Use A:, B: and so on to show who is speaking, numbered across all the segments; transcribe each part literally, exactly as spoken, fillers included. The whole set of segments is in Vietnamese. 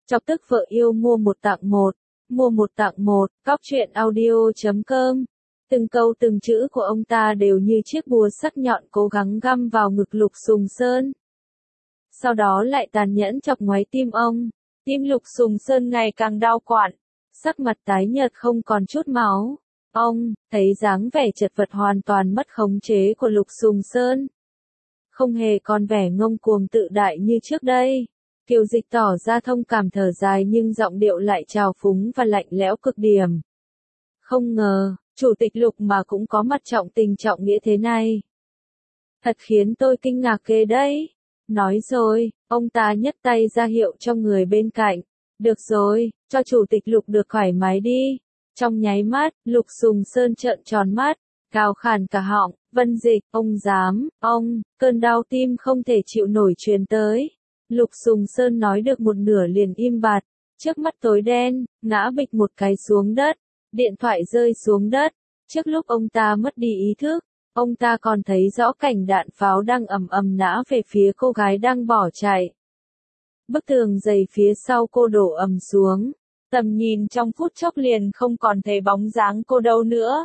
A: Chọc tức vợ yêu mua một tặng một, mua một tặng một, cóc truyện audio chấm com. Từng câu từng chữ của ông ta đều như chiếc búa sắc nhọn cố gắng găm vào ngực Lục Sùng Sơn. Sau đó lại tàn nhẫn chọc ngoáy tim ông. Tim Lục Sùng Sơn ngày càng đau quặn, sắc mặt tái nhợt không còn chút máu. Ông thấy dáng vẻ chật vật hoàn toàn mất khống chế của Lục Sùng Sơn, không hề còn vẻ ngông cuồng tự đại như trước đây. Kiều Dịch tỏ ra thông cảm thở dài nhưng giọng điệu lại trào phúng và lạnh lẽo cực điểm. Không ngờ, chủ tịch Lục mà cũng có mặt trọng tình trọng nghĩa thế này. Thật khiến tôi kinh ngạc ghê đấy. Nói rồi, ông ta nhấc tay ra hiệu cho người bên cạnh. Được rồi, cho chủ tịch Lục được thoải mái đi. Trong nháy mắt, Lục Sùng Sơn trợn tròn mắt, gào khàn cả họng, Vân Dịch, ông dám, ông, cơn đau tim không thể chịu nổi truyền tới. Lục Sùng Sơn nói được một nửa liền im bặt, trước mắt tối đen, ngã bịch một cái xuống đất, điện thoại rơi xuống đất. Trước lúc ông ta mất đi ý thức, ông ta còn thấy rõ cảnh đạn pháo đang ầm ầm nã về phía cô gái đang bỏ chạy. Bức tường dày phía sau cô đổ ầm xuống, tầm nhìn trong phút chốc liền không còn thấy bóng dáng cô đâu nữa.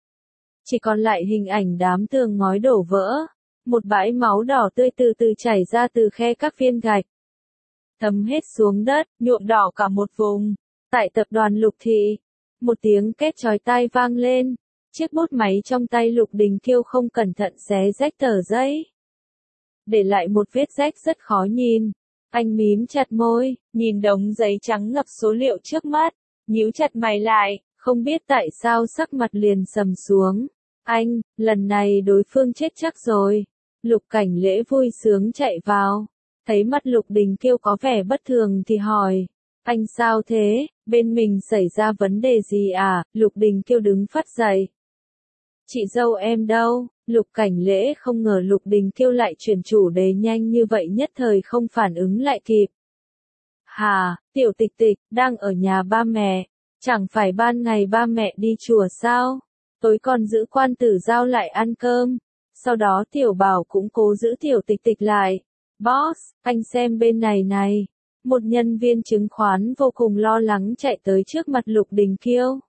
A: Chỉ còn lại hình ảnh đám tường ngói đổ vỡ, một bãi máu đỏ tươi từ từ chảy ra từ khe các viên gạch. Thấm hết xuống đất, nhuộm đỏ cả một vùng. Tại tập đoàn Lục Thị, một tiếng két chói tai vang lên, chiếc bút máy trong tay Lục Đình Kiêu không cẩn thận xé rách tờ giấy, để lại một vết rách rất khó nhìn. Anh mím chặt môi, nhìn đống giấy trắng ngập số liệu trước mắt, nhíu chặt mày lại, không biết tại sao sắc mặt liền sầm xuống. Anh, lần này đối phương chết chắc rồi. Lục Cảnh Lễ vui sướng chạy vào, thấy mắt Lục Đình Kiêu có vẻ bất thường thì hỏi, anh sao thế, bên mình xảy ra vấn đề gì à? Lục Đình Kiêu đứng phắt dậy. Chị dâu em đâu? Lục Cảnh Lễ không ngờ Lục Đình Kiêu lại chuyển chủ đề nhanh như vậy, nhất thời không phản ứng lại kịp. Hà, tiểu tịch tịch, đang ở nhà ba mẹ, chẳng phải ban ngày ba mẹ đi chùa sao? Tối còn giữ quan tử giao lại ăn cơm. Sau đó tiểu bảo cũng cố giữ tiểu tịch tịch lại. Boss, anh xem bên này này. Một nhân viên chứng khoán vô cùng lo lắng chạy tới trước mặt Lục Đình Kiêu.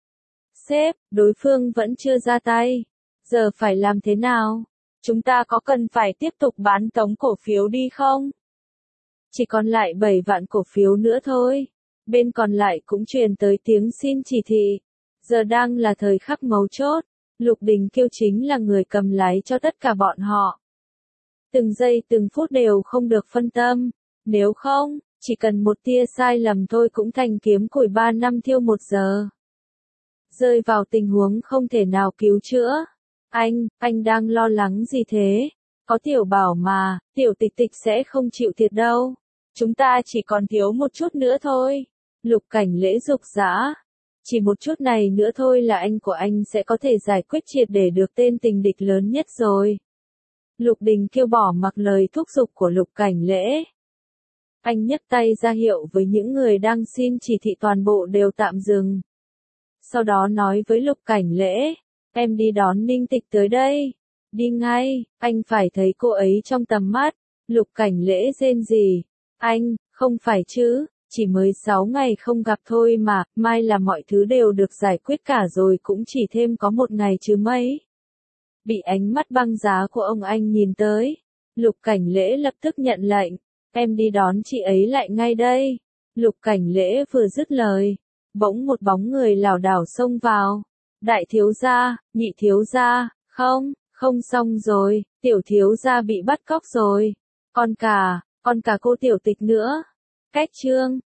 A: Sếp, đối phương vẫn chưa ra tay. Giờ phải làm thế nào? Chúng ta có cần phải tiếp tục bán tống cổ phiếu đi không? Chỉ còn lại bảy vạn cổ phiếu nữa thôi. Bên còn lại cũng truyền tới tiếng xin chỉ thị. Giờ đang là thời khắc mấu chốt. Lục Đình Kiêu chính là người cầm lái cho tất cả bọn họ. Từng giây từng phút đều không được phân tâm. Nếu không, chỉ cần một tia sai lầm thôi cũng thành kiếm củi ba năm thiêu một giờ. Rơi vào tình huống không thể nào cứu chữa. Anh, anh đang lo lắng gì thế? Có tiểu bảo mà, tiểu tịch tịch sẽ không chịu thiệt đâu. Chúng ta chỉ còn thiếu một chút nữa thôi. Lục Cảnh Lễ rục rã. Chỉ một chút này nữa thôi là anh của anh sẽ có thể giải quyết triệt để được tên tình địch lớn nhất rồi. Lục Đình Kiêu bỏ mặc lời thúc giục của Lục Cảnh Lễ. Anh nhấc tay ra hiệu với những người đang xin chỉ thị toàn bộ đều tạm dừng. Sau đó nói với Lục Cảnh Lễ, em đi đón Ninh Tịch tới đây. Đi ngay, anh phải thấy cô ấy trong tầm mắt. Lục Cảnh Lễ rên rỉ. Anh, không phải chứ, chỉ mới sáu ngày không gặp thôi mà, mai là mọi thứ đều được giải quyết cả rồi, cũng chỉ thêm có một ngày chứ mấy. Bị ánh mắt băng giá của ông anh nhìn tới, Lục Cảnh Lễ lập tức nhận lệnh, em đi đón chị ấy lại ngay đây. Lục Cảnh Lễ vừa dứt lời, bỗng một bóng người lảo đảo xông vào. Đại thiếu gia, nhị thiếu gia, không, không xong rồi, tiểu thiếu gia bị bắt cóc rồi. Con cả, con cả cô tiểu tịch nữa. Cách chương